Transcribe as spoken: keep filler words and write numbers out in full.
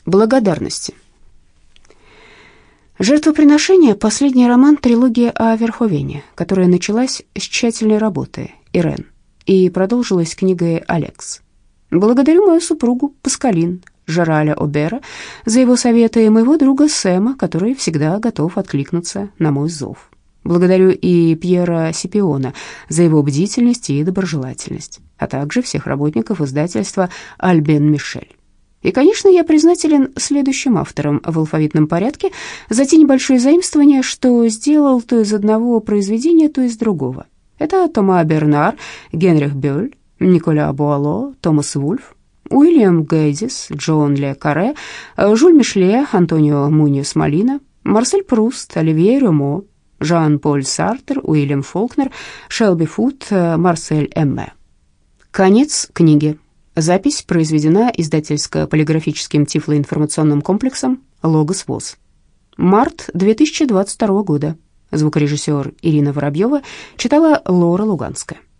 Благодарности. «Жертвоприношение» — последний роман трилогии о Верховене, которая началась с тщательной работы Ирен и продолжилась книгой «Алекс». Благодарю мою супругу Паскалин, Жераля Обера, за его советы, и моего друга Сэма, который всегда готов откликнуться на мой зов. Благодарю и Пьера Сипиона за его бдительность и доброжелательность, а также всех работников издательства «Альбен Мишель». И, конечно, я признателен следующим авторам в алфавитном порядке за те небольшие заимствования, что сделал то из одного произведения, то из другого. Это Тома Бернар, Генрих Бёль, Николя Буало, Томас Вульф, Уильям Гэддис, Джон Ле Карре, Жюль Мишле, Антонио Муньос Молина, Марсель Пруст, Оливье Рюмо, Жан-Поль Сартр, Уильям Фолкнер, Шелби Фуд, Марсель Эмме. Конец книги. Запись произведена издательско-полиграфическим тифлоинформационным комплексом «Логос ВОЗ». Март две тысячи двадцать второго года. Звукорежиссер Ирина Воробьева читала Лора Луганская.